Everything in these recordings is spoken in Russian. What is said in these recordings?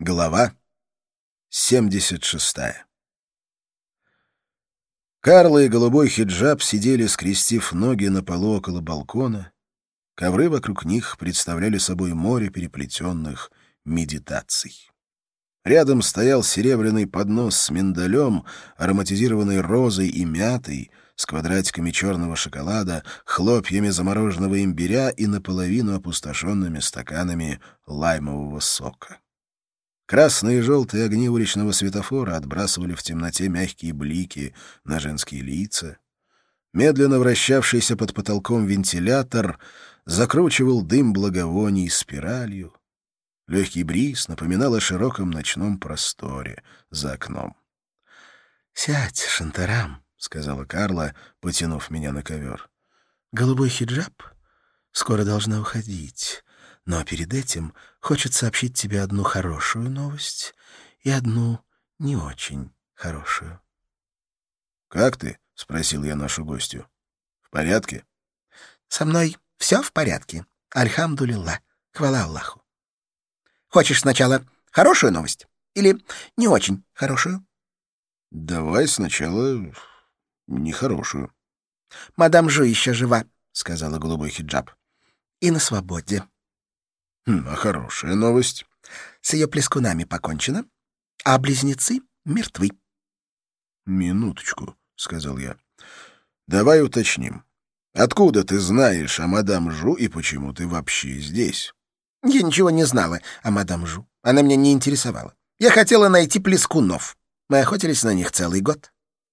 Глава 76. Карла и голубой хиджаб сидели, скрестив ноги на полу около балкона. Ковры вокруг них представляли собой море переплетенных медитаций. Рядом стоял серебряный поднос с миндалем, ароматизированной розой и мятой, с квадратиками черного шоколада, хлопьями замороженного имбиря и наполовину опустошенными стаканами лаймового сока. Красные и желтые огни уличного светофора отбрасывали в темноте мягкие блики на женские лица. Медленно вращавшийся под потолком вентилятор закручивал дым благовоний спиралью. Легкий бриз напоминал о широком ночном просторе за окном. «Сядь, Шантарам», — сказала Карла, потянув меня на ковер. «Голубой хиджаб скоро должна уходить. Но перед этим хочет сообщить тебе одну хорошую новость и одну не очень хорошую». «Как ты?» — спросил я нашу гостью. «В порядке?» «Со мной все в порядке. Альхамдулилла. Хвала Аллаху. Хочешь сначала хорошую новость или не очень хорошую?» «Давай сначала нехорошую». «Мадам Жу еще жива», — сказала голубой хиджаб. «И на свободе». «А хорошая новость?» «С ее плескунами покончено, а близнецы мертвы». «Минуточку», — сказал я. «Давай уточним. Откуда ты знаешь о мадам Жу и почему ты вообще здесь?» «Я ничего не знала о мадам Жу. Она меня не интересовала. Я хотела найти плескунов. Мы охотились на них целый год».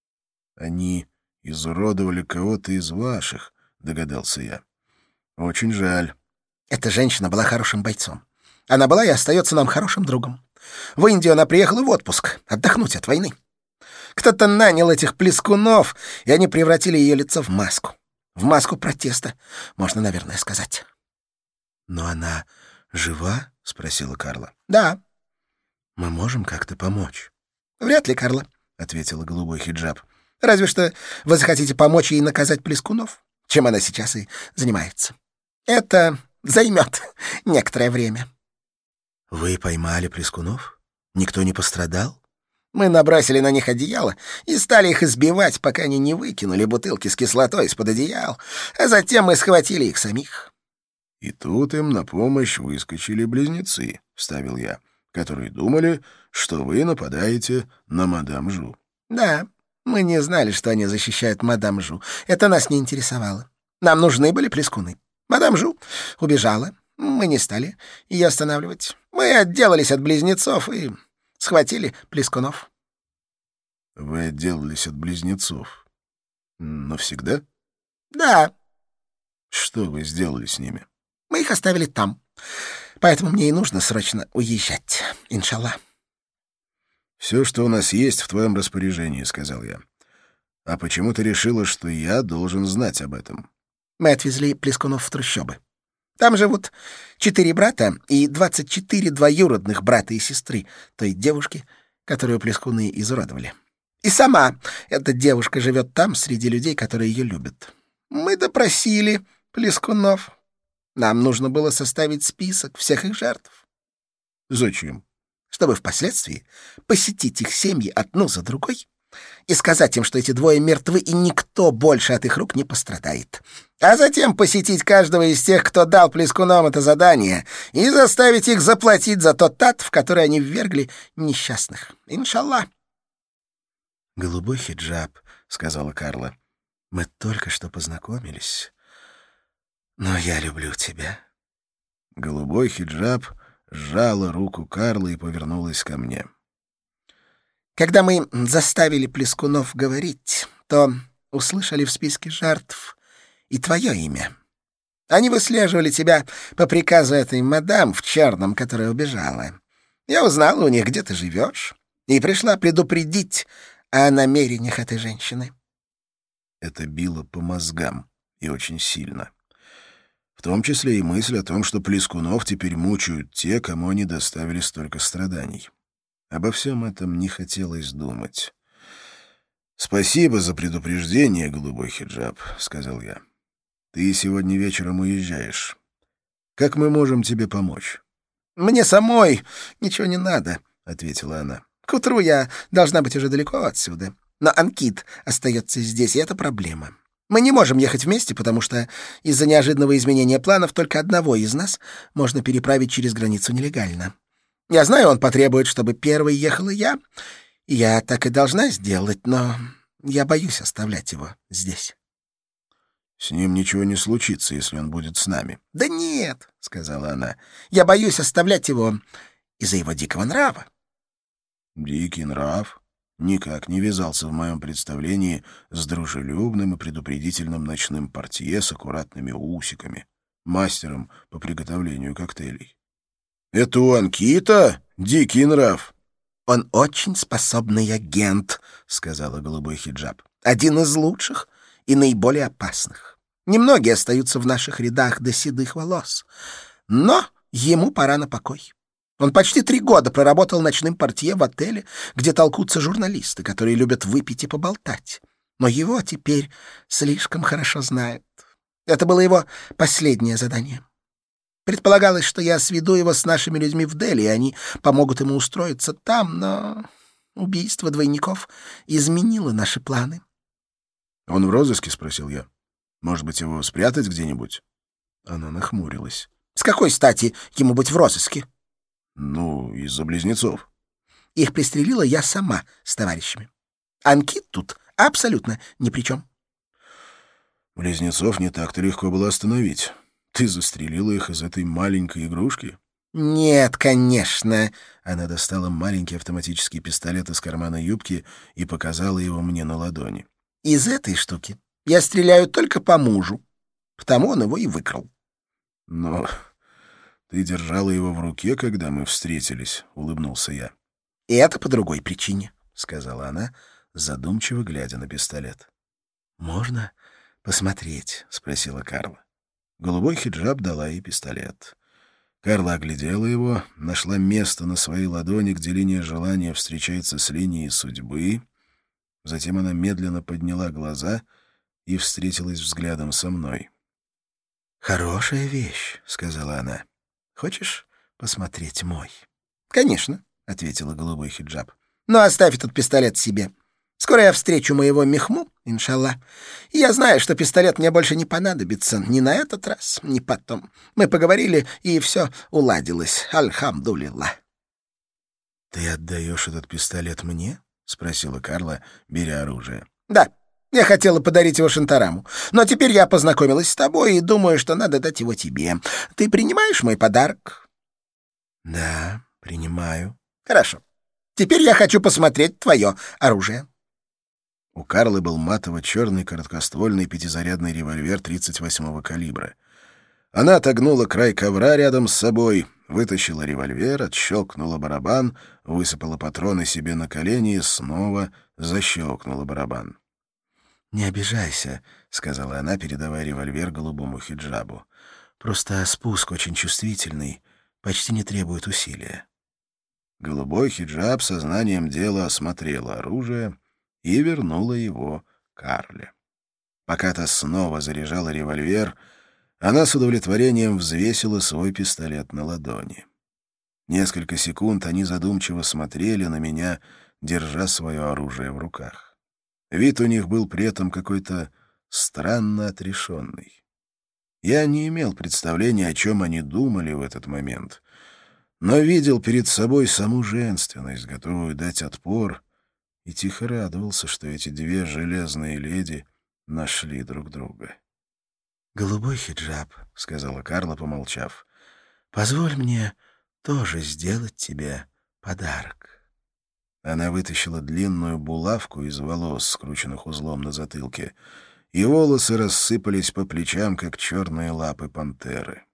«Они изуродовали кого-то из ваших», — догадался я. «Очень жаль». Эта женщина была хорошим бойцом. Она была и остается нам хорошим другом. В Индию она приехала в отпуск, отдохнуть от войны. Кто-то нанял этих плескунов, и они превратили ее лицо в маску. В маску протеста, можно, наверное, сказать. «Но она жива?» — спросила Карла. «Да». «Мы можем как-то помочь?» «Вряд ли, Карла», — ответила голубой хиджаб. «Разве что вы захотите помочь ей наказать плескунов, чем она сейчас и занимается. Это займет некоторое время». «Вы поймали плескунов? Никто не пострадал?» «Мы набросили на них одеяло и стали их избивать, пока они не выкинули бутылки с кислотой из-под одеял, а затем мы схватили их самих». «И тут им на помощь выскочили близнецы», — вставил я, «которые думали, что вы нападаете на мадам Жу». «Да, мы не знали, что они защищают мадам Жу. Это нас не интересовало. Нам нужны были плескуны. Мадам Жу убежала. Мы не стали ее останавливать. Мы отделались от близнецов и схватили плескунов». «Вы отделались от близнецов? Навсегда?» «Да». «Что вы сделали с ними?» «Мы их оставили там. Поэтому мне и нужно срочно уезжать, иншаллах». «Все, что у нас есть в твоем распоряжении», — сказал я. «А почему ты решила, что я должен знать об этом?» «Мы отвезли плескунов в трущобы. Там живут 4 брата и 24 двоюродных брата и сестры той девушки, которую плескуны изуродовали. И сама эта девушка живет там, среди людей, которые ее любят. Мы допросили плескунов. Нам нужно было составить список всех их жертв». «Зачем?» «Чтобы впоследствии посетить их семьи одну за другой и сказать им, что эти двое мертвы, и никто больше от их рук не пострадает. А затем посетить каждого из тех, кто дал плескунам это задание, и заставить их заплатить за тот ад, в который они ввергли несчастных. Иншаллах». «Голубой хиджаб», — сказала Карла. «Мы только что познакомились, но я люблю тебя». Голубой хиджаб сжала руку Карлы и повернулась ко мне. «Когда мы заставили плескунов говорить, то услышали в списке жертв и твое имя. Они выслеживали тебя по приказу этой мадам в черном, которая убежала. Я узнала у них, где ты живешь, и пришла предупредить о намерениях этой женщины». Это било по мозгам, и очень сильно. В том числе и мысль о том, что плескунов теперь мучают те, кому они доставили столько страданий. Обо всем этом не хотелось думать. «Спасибо за предупреждение, голубой хиджаб», — сказал я. «Ты сегодня вечером уезжаешь. Как мы можем тебе помочь?» «Мне самой ничего не надо», — ответила она. «К утру я должна быть уже далеко отсюда. Но Анкит остается здесь, и это проблема. Мы не можем ехать вместе, потому что из-за неожиданного изменения планов только одного из нас можно переправить через границу нелегально. Я знаю, он потребует, чтобы первой ехала я, и я так и должна сделать, но я боюсь оставлять его здесь». «С ним ничего не случится, если он будет с нами». «Да нет», — сказала она, — «я боюсь оставлять его из-за его дикого нрава». Дикий нрав никак не вязался в моем представлении с дружелюбным и предупредительным ночным портье с аккуратными усиками, мастером по приготовлению коктейлей. «Это у Анкита дикий нрав?» «Он очень способный агент», — сказала голубой хиджаб. «Один из лучших и наиболее опасных. Немногие остаются в наших рядах до седых волос. Но ему пора на покой. Он почти 3 года проработал ночным портье в отеле, где толкутся журналисты, которые любят выпить и поболтать. Но его теперь слишком хорошо знают. Это было его последнее задание. Предполагалось, что я сведу его с нашими людьми в Дели, и они помогут ему устроиться там, но убийство двойников изменило наши планы». «Он в розыске?» — спросил я. «Может быть, его спрятать где-нибудь?» Она нахмурилась. «С какой стати ему быть в розыске?» «Ну, из-за близнецов». «Их пристрелила я сама с товарищами. Анкит тут абсолютно ни при чем». «Близнецов не так-то легко было остановить. Ты застрелила их из этой маленькой игрушки?» «Нет, конечно». Она достала маленький автоматический пистолет из кармана юбки и показала его мне на ладони. «Из этой штуки я стреляю только по мужу, потому он его и выкрал». «Но ты держала его в руке, когда мы встретились», — улыбнулся я. «И это по другой причине», — сказала она, задумчиво глядя на пистолет. «Можно посмотреть?» — спросила Карла. Голубой хиджаб дала ей пистолет. Карла оглядела его, нашла место на своей ладони, где линия желания встречается с линией судьбы. Затем она медленно подняла глаза и встретилась взглядом со мной. «Хорошая вещь», — сказала она. «Хочешь посмотреть мой?» «Конечно», — ответила голубой хиджаб. «Но оставь этот пистолет себе. Скоро я встречу моего Мехму, иншаллах, и я знаю, что пистолет мне больше не понадобится ни на этот раз, ни потом. Мы поговорили, и все уладилось. Альхамдулилlah». «Ты отдаешь этот пистолет мне?» — спросила Карла, беря оружие. «Да, я хотела подарить его Шантараму, но теперь я познакомилась с тобой и думаю, что надо дать его тебе. Ты принимаешь мой подарок?» «Да, принимаю». «Хорошо. Теперь я хочу посмотреть твое оружие». У Карлы был матово-черный короткоствольный пятизарядный револьвер 38-го калибра. Она отогнула край ковра рядом с собой, вытащила револьвер, отщелкнула барабан, высыпала патроны себе на колени и снова защелкнула барабан. «Не обижайся», — сказала она, передавая револьвер голубому хиджабу. «Просто спуск очень чувствительный, почти не требует усилия». Голубой хиджаб сознанием дела осмотрела оружие и вернула его Карле. Пока та снова заряжала револьвер, она с удовлетворением взвесила свой пистолет на ладони. Несколько секунд они задумчиво смотрели на меня, держа свое оружие в руках. Вид у них был при этом какой-то странно отрешенный. Я не имел представления, о чем они думали в этот момент, но видел перед собой саму женственность, готовую дать отпор, и тихо радовался, что эти 2 железные леди нашли друг друга. «Голубой хиджаб», — сказала Карла, помолчав, — «позволь мне тоже сделать тебе подарок». Она вытащила длинную булавку из волос, скрученных узлом на затылке, и волосы рассыпались по плечам, как черные лапы пантеры.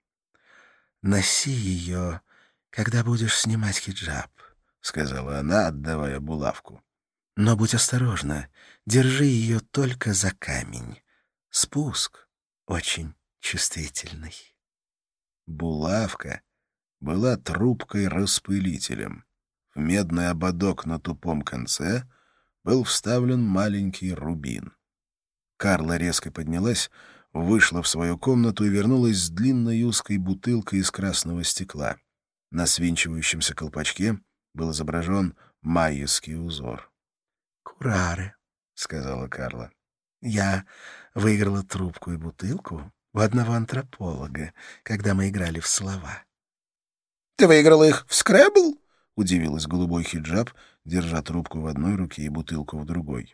«Носи ее, когда будешь снимать хиджаб», — сказала она, отдавая булавку. «Но будь осторожна, держи ее только за камень. Спуск очень чувствительный». Булавка была трубкой-распылителем. В медный ободок на тупом конце был вставлен маленький рубин. Карла резко поднялась, вышла в свою комнату и вернулась с длинной узкой бутылкой из красного стекла. На свинчивающемся колпачке был изображен майяский узор. «Кураре», — сказала Карла. «Я выиграла трубку и бутылку у одного антрополога, когда мы играли в слова». «Ты выиграла их в скрэбл?» — удивилась голубой хиджаб, держа трубку в одной руке и бутылку в другой.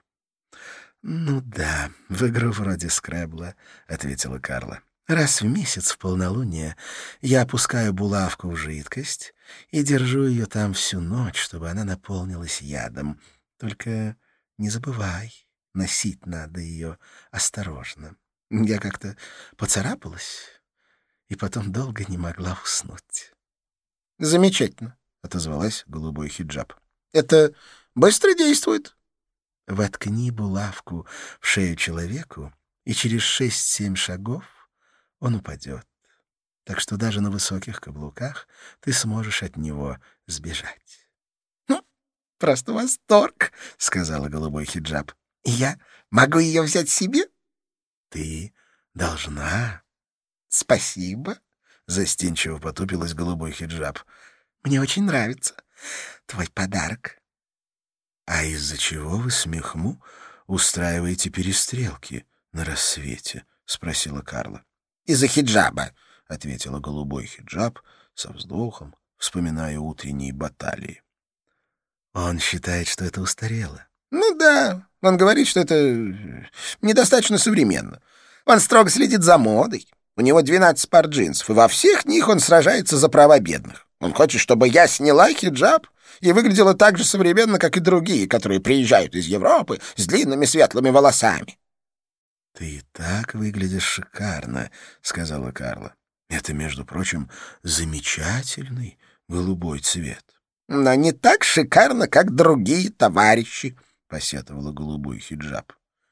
«Ну да, в игру вроде скрэбла», — ответила Карла. «Раз в месяц в полнолуние я опускаю булавку в жидкость и держу ее там всю ночь, чтобы она наполнилась ядом. Только не забывай, носить надо ее осторожно. Я как-то поцарапалась и потом долго не могла уснуть». «Замечательно», — отозвалась голубой хиджаб. «Это быстро действует?» «Воткни булавку в шею человеку, и через 6-7 шагов он упадет. Так что даже на высоких каблуках ты сможешь от него сбежать». «Просто восторг», — сказала голубой хиджаб. «Я могу ее взять себе?» «Ты должна». «Спасибо», — застенчиво потупилась голубой хиджаб. «Мне очень нравится твой подарок». «А из-за чего вы с Мехму устраиваете перестрелки на рассвете?» — спросила Карла. «Из-за хиджаба», — ответила голубой хиджаб со вздохом, вспоминая утренние баталии. «Он считает, что это устарело». «Ну да, он говорит, что это недостаточно современно. Он строго следит за модой. У него 12 пар джинсов, и во всех них он сражается за права бедных. Он хочет, чтобы я сняла хиджаб и выглядела так же современно, как и другие, которые приезжают из Европы с длинными светлыми волосами». «Ты и так выглядишь шикарно», — сказала Карла. «Это, между прочим, замечательный голубой цвет». «Но не так шикарно, как другие товарищи», — посетовала голубой хиджаб.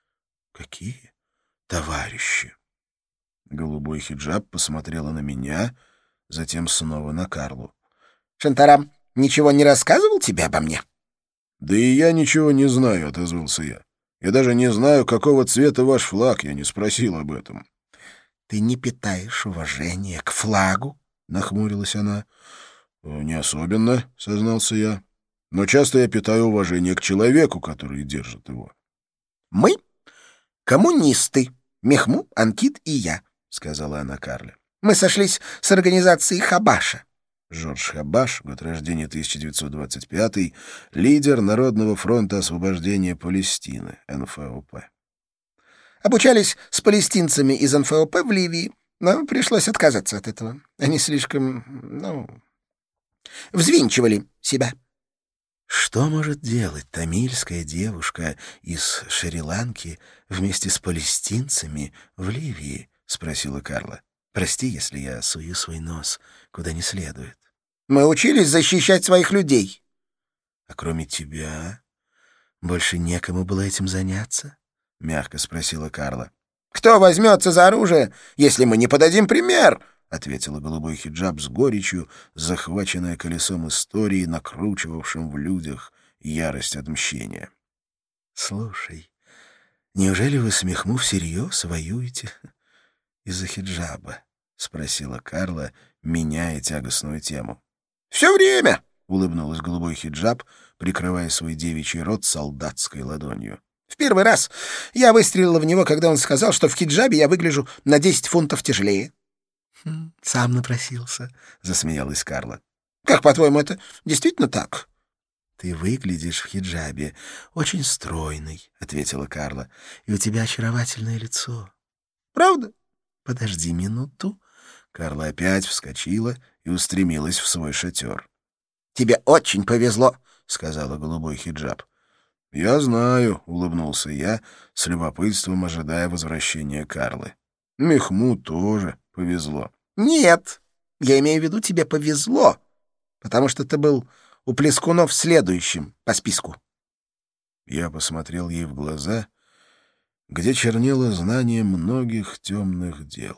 «Какие товарищи?» Голубой хиджаб посмотрела на меня, затем снова на Карлу. «Шантарам ничего не рассказывал тебе обо мне?» «Да и я ничего не знаю», — отозвался я. «Я даже не знаю, какого цвета ваш флаг, я не спросил об этом». «Ты не питаешь уважения к флагу?» — нахмурилась она. «Не особенно», — сознался я. «Но часто я питаю уважение к человеку, который держит его». «Мы — коммунисты, Мехму, Анкит и я», — сказала она Карле. «Мы сошлись с организацией Хабаша». Жорж Хабаш, год рождения 1925, лидер Народного фронта освобождения Палестины, НФОП. Обучались с палестинцами из НФОП в Ливии, но пришлось отказаться от этого. Они слишком, взвинчивали себя. «Что может делать тамильская девушка из Шри-Ланки вместе с палестинцами в Ливии?» — спросила Карла. «Прости, если я сую свой нос куда не следует». «Мы учились защищать своих людей». «А кроме тебя больше некому было этим заняться?» — мягко спросила Карла. «Кто возьмется за оружие, если мы не подадим пример?» — ответила голубой хиджаб с горечью, захваченная колесом истории, накручивавшим в людях ярость отмщения. «Слушай, неужели вы с Мехму всерьез воюете из-за хиджаба?» — спросила Карла, меняя тягостную тему. «Все время!» — улыбнулась голубой хиджаб, прикрывая свой девичий рот солдатской ладонью. «В первый раз я выстрелила в него, когда он сказал, что в хиджабе я выгляжу на 10 фунтов тяжелее». «Сам напросился», — засмеялась Карла. «Как, по-твоему, это действительно так?» «Ты выглядишь в хиджабе очень стройной», — ответила Карла, — «и у тебя очаровательное лицо». «Правда?» «Подожди минуту». Карла опять вскочила и устремилась в свой шатер. «Тебе очень повезло», — сказала голубой хиджаб. «Я знаю», — улыбнулся я, с любопытством ожидая возвращения Карлы. «Мехму тоже повезло». «Нет, я имею в виду, тебе повезло, потому что ты был у Плескунов следующим по списку». Я посмотрел ей в глаза, где чернело знание многих темных дел.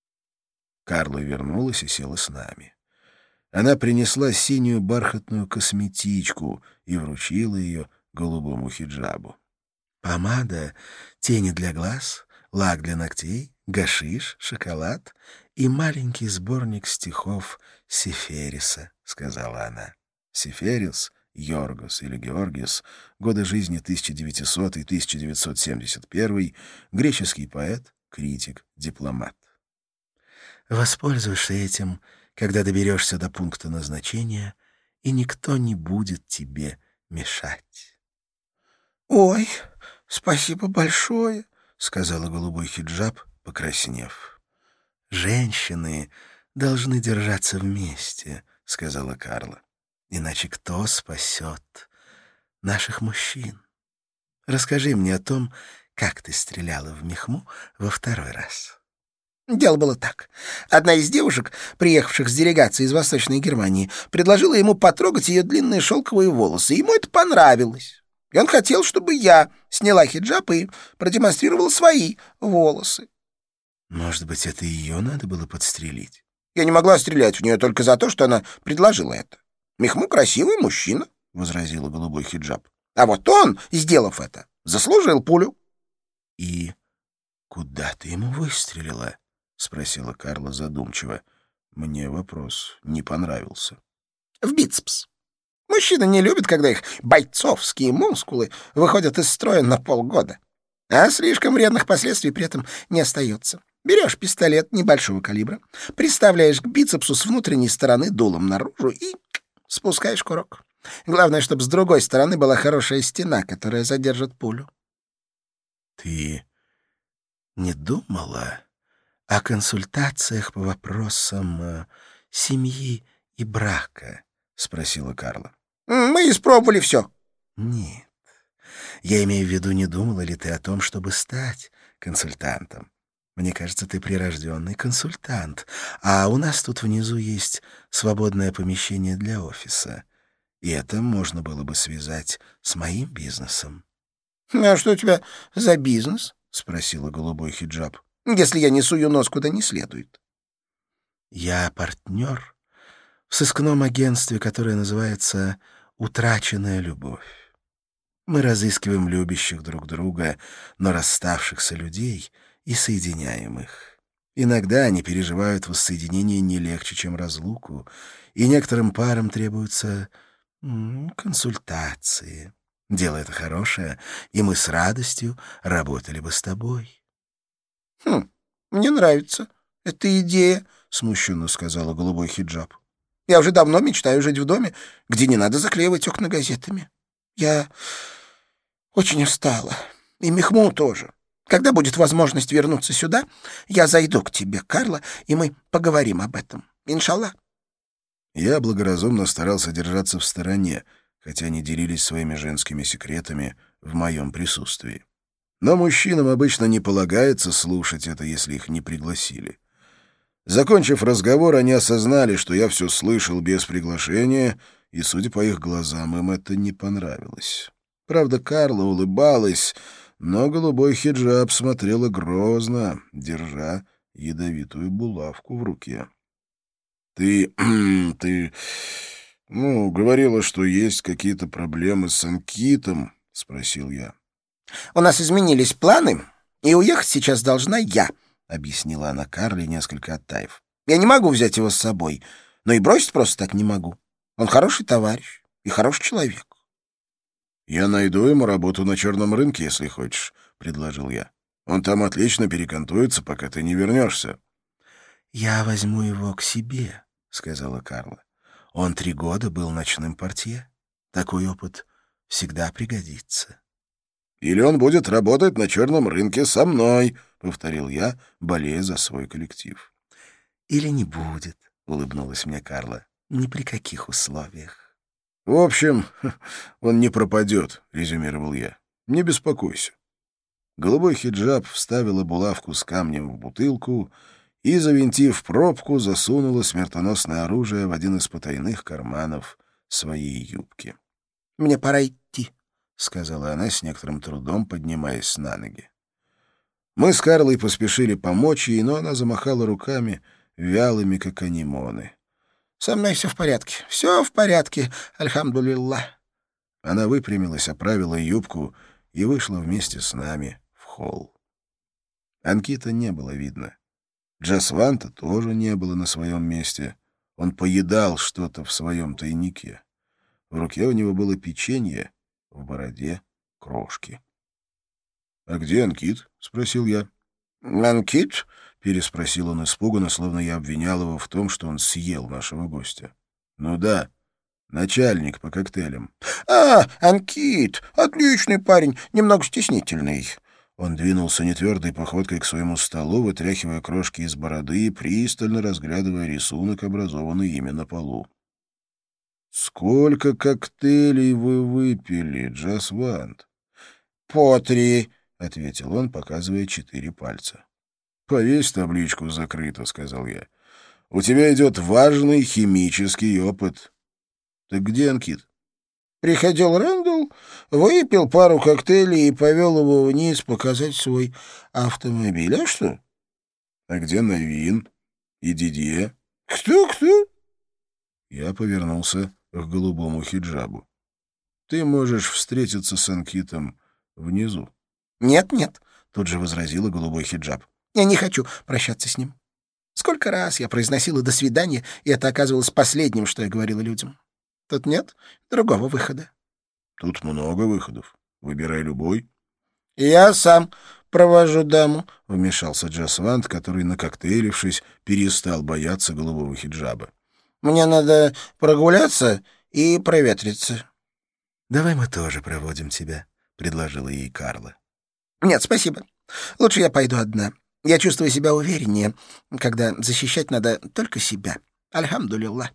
Карла вернулась и села с нами. Она принесла синюю бархатную косметичку и вручила ее голубому хиджабу. «Помада, тени для глаз, лак для ногтей, гашиш, шоколад и маленький сборник стихов Сефериса», — сказала она. Сеферис, Йоргос или Георгис, годы жизни 1900-1971, греческий поэт, критик, дипломат. Воспользуешься этим, когда доберешься до пункта назначения, и никто не будет тебе мешать. — Ой, спасибо большое, — сказала голубой хиджаб, покраснев. — Женщины должны держаться вместе, — сказала Карла. — Иначе кто спасет наших мужчин? Расскажи мне о том, как ты стреляла в Мехму во второй раз. Дело было так. Одна из девушек, приехавших с делегацией из Восточной Германии, предложила ему потрогать ее длинные шелковые волосы. Ему это понравилось. И он хотел, чтобы я сняла хиджаб и продемонстрировала свои волосы. Может быть, это ее надо было подстрелить? Я не могла стрелять в нее только за то, что она предложила это. Мехму красивый мужчина, — возразила голубой хиджаб. А вот он, сделав это, заслужил пулю. — И куда ты ему выстрелила? — спросила Карла задумчиво. Мне вопрос не понравился. — В бицепс. Мужчины не любят, когда их бойцовские мускулы выходят из строя на полгода. А слишком вредных последствий при этом не остается. Берешь пистолет небольшого калибра, приставляешь к бицепсу с внутренней стороны дулом наружу и спускаешь курок. Главное, чтобы с другой стороны была хорошая стена, которая задержит пулю. — Ты не думала о консультациях по вопросам семьи и брака? — спросила Карла. — Мы испробовали все. — Нет. Я имею в виду, не думала ли ты о том, чтобы стать консультантом? Мне кажется, ты прирожденный консультант, а у нас тут внизу есть свободное помещение для офиса. И это можно было бы связать с моим бизнесом. — А что у тебя за бизнес? — спросила голубой хиджаб. — Если я не сую нос куда не следует. — Я партнер в сыскном агентстве, которое называется «Утраченная любовь». Мы разыскиваем любящих друг друга, но расставшихся людей и соединяем их. Иногда они переживают воссоединение не легче, чем разлуку, и некоторым парам требуются консультации. Дело это хорошее, и мы с радостью работали бы с тобой. — Мне нравится эта идея, — смущенно сказала голубой хиджаб. — Я уже давно мечтаю жить в доме, где не надо заклеивать окна газетами. Я очень устала. И Мехму тоже. Когда будет возможность вернуться сюда, я зайду к тебе, Карла, и мы поговорим об этом. Иншаллах. Я благоразумно старался держаться в стороне, хотя они делились своими женскими секретами в моем присутствии. Но мужчинам обычно не полагается слушать это, если их не пригласили. Закончив разговор, они осознали, что я все слышал без приглашения, и, судя по их глазам, им это не понравилось. Правда, Карла улыбалась, но голубой хиджаб смотрела грозно, держа ядовитую булавку в руке. Ты говорила, что есть какие-то проблемы с Анкитом?» — спросил я. «У нас изменились планы, и уехать сейчас должна я», — объяснила она Карле, несколько оттаив. «Я не могу взять его с собой, но и бросить просто так не могу. Он хороший товарищ и хороший человек». «Я найду ему работу на черном рынке, если хочешь», — предложил я. «Он там отлично перекантуется, пока ты не вернешься». «Я возьму его к себе», — сказала Карла. «Он 3 года был ночным портье. Такой опыт всегда пригодится». «Или он будет работать на черном рынке со мной», — повторил я, болея за свой коллектив. «Или не будет», — улыбнулась мне Карла. «Ни при каких условиях». «В общем, он не пропадет», — резюмировал я. «Не беспокойся». Голубой хиджаб вставила булавку с камнем в бутылку и, завинтив пробку, засунула смертоносное оружие в один из потайных карманов своей юбки. «Мне пора идти», — сказала она с некоторым трудом, поднимаясь на ноги. Мы с Карлой поспешили помочь ей, но она замахала руками, вялыми, как анимоны. «Со мной все в порядке. Все в порядке, альхамдулиллах». Она выпрямилась, оправила юбку и вышла вместе с нами в холл. Анкита не было видно. Джасванта тоже не было на своем месте. Он поедал что-то в своем тайнике. В руке у него было печенье, в бороде — крошки. — А где Анкит? — спросил я. — Анкит? — переспросил он испуганно, словно я обвинял его в том, что он съел нашего гостя. — Ну да, начальник по коктейлям. — Анкит! Отличный парень, немного стеснительный. Он двинулся нетвердой походкой к своему столу, вытряхивая крошки из бороды и пристально разглядывая рисунок, образованный ими на полу. — Сколько коктейлей вы выпили, Джасвант? — По 3, — ответил он, показывая 4 пальца. — Повесь табличку «Закрыто», — сказал я. — У тебя идет важный химический опыт. — Так где Анкит? Приходил Рэндалл, выпил пару коктейлей и повел его вниз показать свой автомобиль. А что? — А где Навин и Дидье? — Кто? Я повернулся к голубому хиджабу. — Ты можешь встретиться с Анкитом внизу. — Нет, — тут же возразила голубой хиджаб. — Я не хочу прощаться с ним. Сколько раз я произносила «до свидания», и это оказывалось последним, что я говорила людям. Тут нет другого выхода. — Тут много выходов. Выбирай любой. — Я сам провожу даму, — вмешался Джасвант, который, накоктейлившись, перестал бояться голубого хиджаба. — Мне надо прогуляться и проветриться. — Давай мы тоже проводим тебя, — предложила ей Карла. — Нет, спасибо. Лучше я пойду одна. Я чувствую себя увереннее, когда защищать надо только себя. Альхамдулилла.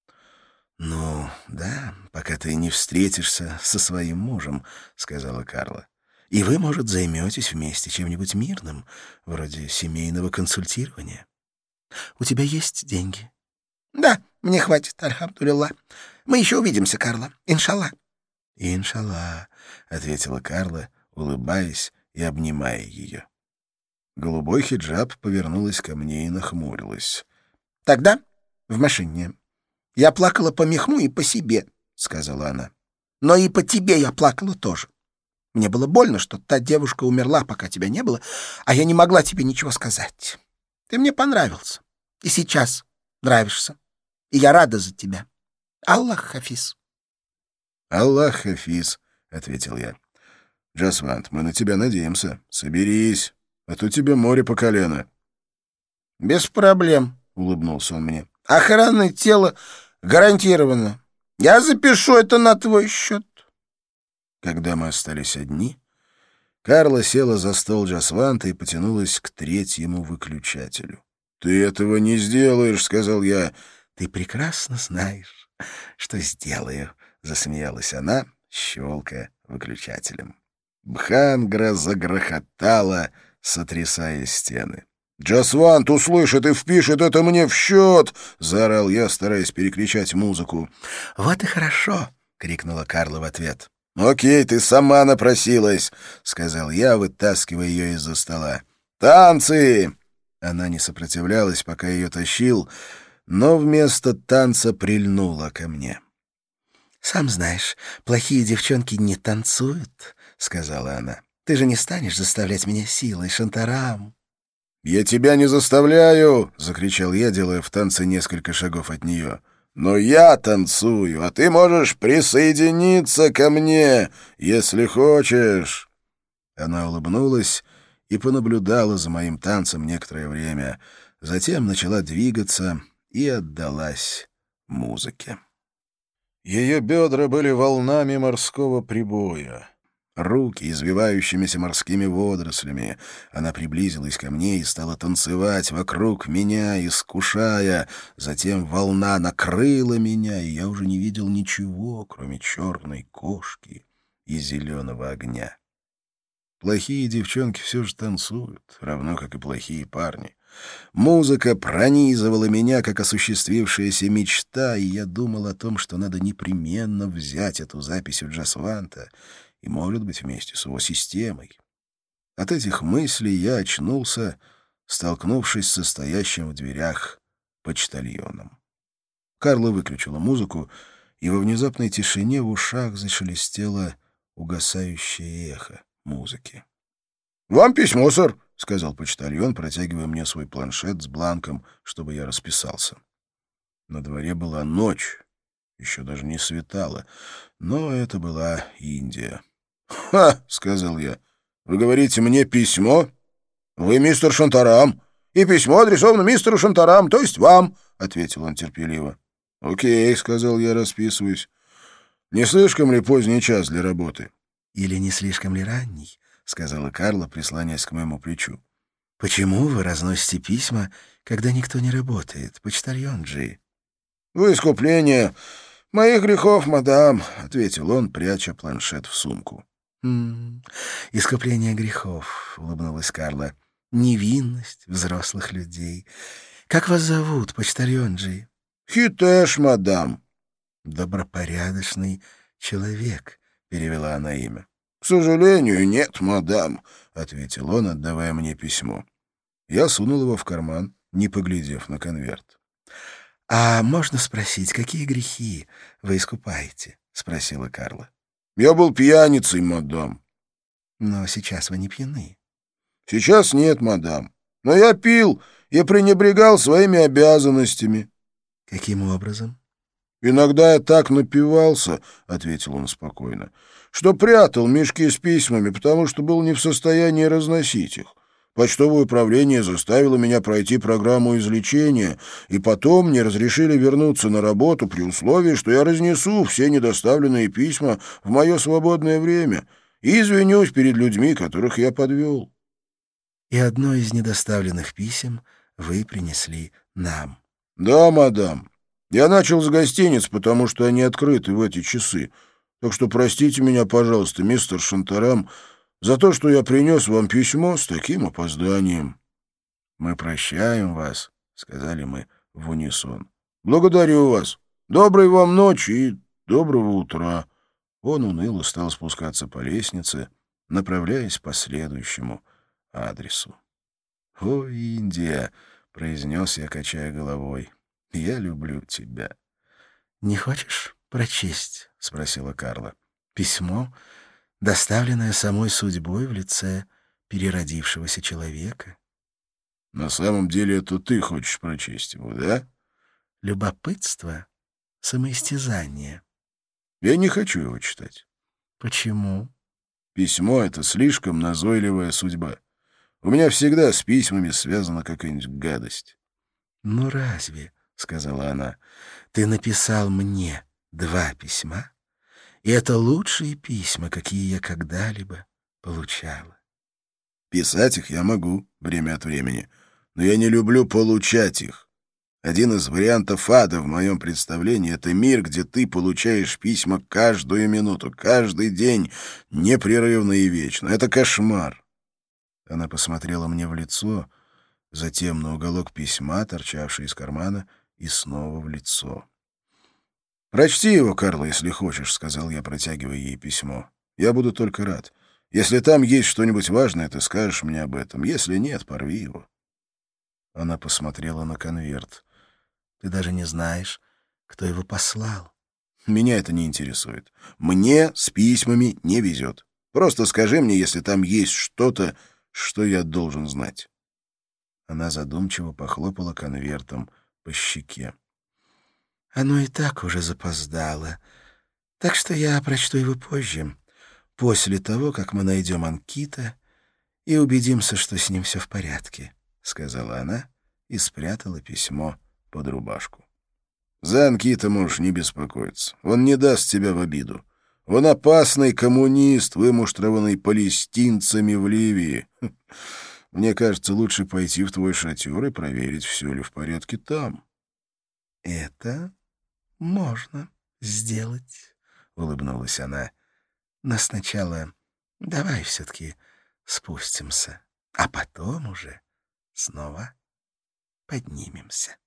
— Ну, да, пока ты не встретишься со своим мужем, — сказала Карла. — И вы, может, займетесь вместе чем-нибудь мирным, вроде семейного консультирования. У тебя есть деньги? — Да, мне хватит, альхамдулилла. Мы еще увидимся, Карла. Иншалла. — Иншалла, — ответила Карла, улыбаясь и обнимая ее. Голубой хиджаб повернулась ко мне и нахмурилась. — Тогда в машине. Я плакала по Мехму и по себе, — сказала она. Но и по тебе я плакала тоже. Мне было больно, что та девушка умерла, пока тебя не было, а я не могла тебе ничего сказать. Ты мне понравился. И сейчас нравишься. И я рада за тебя. Аллах хафиз. — Аллах хафиз, — ответил я. — Джасвант, мы на тебя надеемся. Соберись, а то тебе море по колено. — Без проблем, — улыбнулся он мне. — Охрана тела гарантировано. Я запишу это на твой счет. Когда мы остались одни, Карла села за стол Джасванта и потянулась к 3-му выключателю. — Ты этого не сделаешь, — сказал я. — Ты прекрасно знаешь, что сделаю, — засмеялась она, щелкая выключателем. Бхангра загрохотала, сотрясая стены. «Джасвант услышит и впишет это мне в счет!» — заорал я, стараясь перекричать музыку. «Вот и хорошо!» — крикнула Карла в ответ. «Окей, ты сама напросилась!» — сказал я, вытаскивая ее из-за стола. «Танцы!» Она не сопротивлялась, пока ее тащил, но вместо танца прильнула ко мне. «Сам знаешь, плохие девчонки не танцуют», — сказала она. «Ты же не станешь заставлять меня силой, Шантарам?» «Я тебя не заставляю!» — закричал я, делая в танце несколько шагов от нее. «Но я танцую, а ты можешь присоединиться ко мне, если хочешь!» Она улыбнулась и понаблюдала за моим танцем некоторое время, затем начала двигаться и отдалась музыке. Ее бедра были волнами морского прибоя. Руки, извивающимися морскими водорослями. Она приблизилась ко мне и стала танцевать вокруг меня, искушая. Затем волна накрыла меня, и я уже не видел ничего, кроме черной кошки и зеленого огня. Плохие девчонки все же танцуют, равно как и плохие парни. Музыка пронизывала меня, как осуществившаяся мечта, и я думал о том, что надо непременно взять эту запись у Джасванта и, может быть, вместе с его системой. От этих мыслей я очнулся, столкнувшись со стоящим в дверях почтальоном. Карла выключила музыку, и во внезапной тишине в ушах зашелестело угасающее эхо музыки. «Вам письмо, сэр», — сказал почтальон, протягивая мне свой планшет с бланком, чтобы я расписался. На дворе была ночь, еще даже не светало, но это была Индия. «Ха!» — сказал я. «Вы говорите мне письмо? Вы мистер Шантарам, и письмо адресовано мистеру Шантарам, то есть вам», — ответил он терпеливо. «Окей», — сказал я, расписываясь. «Не слишком ли поздний час для работы?» «Или не слишком ли ранний?» — сказала Карла, прислоняясь к моему плечу. «Почему вы разносите письма, когда никто не работает, почтальон Джи?» «В искупление моих грехов, мадам», — ответил он, пряча планшет в сумку. «Искупление грехов», — улыбнулась Карла. «Невинность взрослых людей. Как вас зовут, почтальон Джи?» «Хитэш, мадам». «Добропорядочный человек», — перевела она имя. «К сожалению, нет, мадам», — ответил он, отдавая мне письмо. Я сунул его в карман, не поглядев на конверт. «А можно спросить, какие грехи вы искупаете?» — спросила Карла. «Я был пьяницей, мадам». «Но сейчас вы не пьяны». «Сейчас нет, мадам. Но я пил и пренебрегал своими обязанностями». «Каким образом?» «Иногда я так напивался», — ответил он спокойно, «что прятал мешки с письмами, потому что был не в состоянии разносить их. Почтовое управление заставило меня пройти программу излечения, и потом мне разрешили вернуться на работу при условии, что я разнесу все недоставленные письма в мое свободное время и извинюсь перед людьми, которых я подвел». «И одно из недоставленных писем вы принесли нам». «Да, мадам. Я начал с гостиниц, потому что они открыты в эти часы. Так что простите меня, пожалуйста, мистер Шантарам, за то, что я принес вам письмо с таким опозданием». «Мы прощаем вас», — сказали мы в унисон. «Благодарю вас. Доброй вам ночи и доброго утра». Он уныло стал спускаться по лестнице, направляясь по следующему адресу. «О, Индия!» — произнес я, качая головой. «Я люблю тебя». «Не хочешь прочесть?» — спросила Карла. «Письмо, доставленное самой судьбой в лице переродившегося человека». «На самом деле это ты хочешь прочесть его, да?» «Любопытство, самоистязание». «Я не хочу его читать». «Почему?» «Письмо — это слишком назойливая судьба. У меня всегда с письмами связана какая-нибудь гадость». «Ну разве?» — сказала она. «Ты написал мне 2 письма, и это лучшие письма, какие я когда-либо получала». «Писать их я могу время от времени, но я не люблю получать их. Один из вариантов ада в моем представлении — это мир, где ты получаешь письма каждую минуту, каждый день, непрерывно и вечно. Это кошмар». Она посмотрела мне в лицо, затем на уголок письма, торчавший из кармана, и снова в лицо. «Прочти его, Карла, если хочешь», — сказал я, протягивая ей письмо. «Я буду только рад. Если там есть что-нибудь важное, ты скажешь мне об этом. Если нет, порви его». Она посмотрела на конверт. «Ты даже не знаешь, кто его послал». «Меня это не интересует. Мне с письмами не везет. Просто скажи мне, если там есть что-то, что я должен знать». Она задумчиво похлопала конвертом по щеке. «Оно и так уже запоздало, так что я прочту его позже, после того, как мы найдем Анкита и убедимся, что с ним все в порядке», — сказала она и спрятала письмо под рубашку. «За Анкита можешь не беспокоиться. Он не даст тебя в обиду. Он опасный коммунист, вымуштрованный палестинцами в Ливии. Мне кажется, лучше пойти в твой шатер и проверить, все ли в порядке там». «Это можно сделать», — улыбнулась она. «Но сначала давай все-таки спустимся, а потом уже снова поднимемся».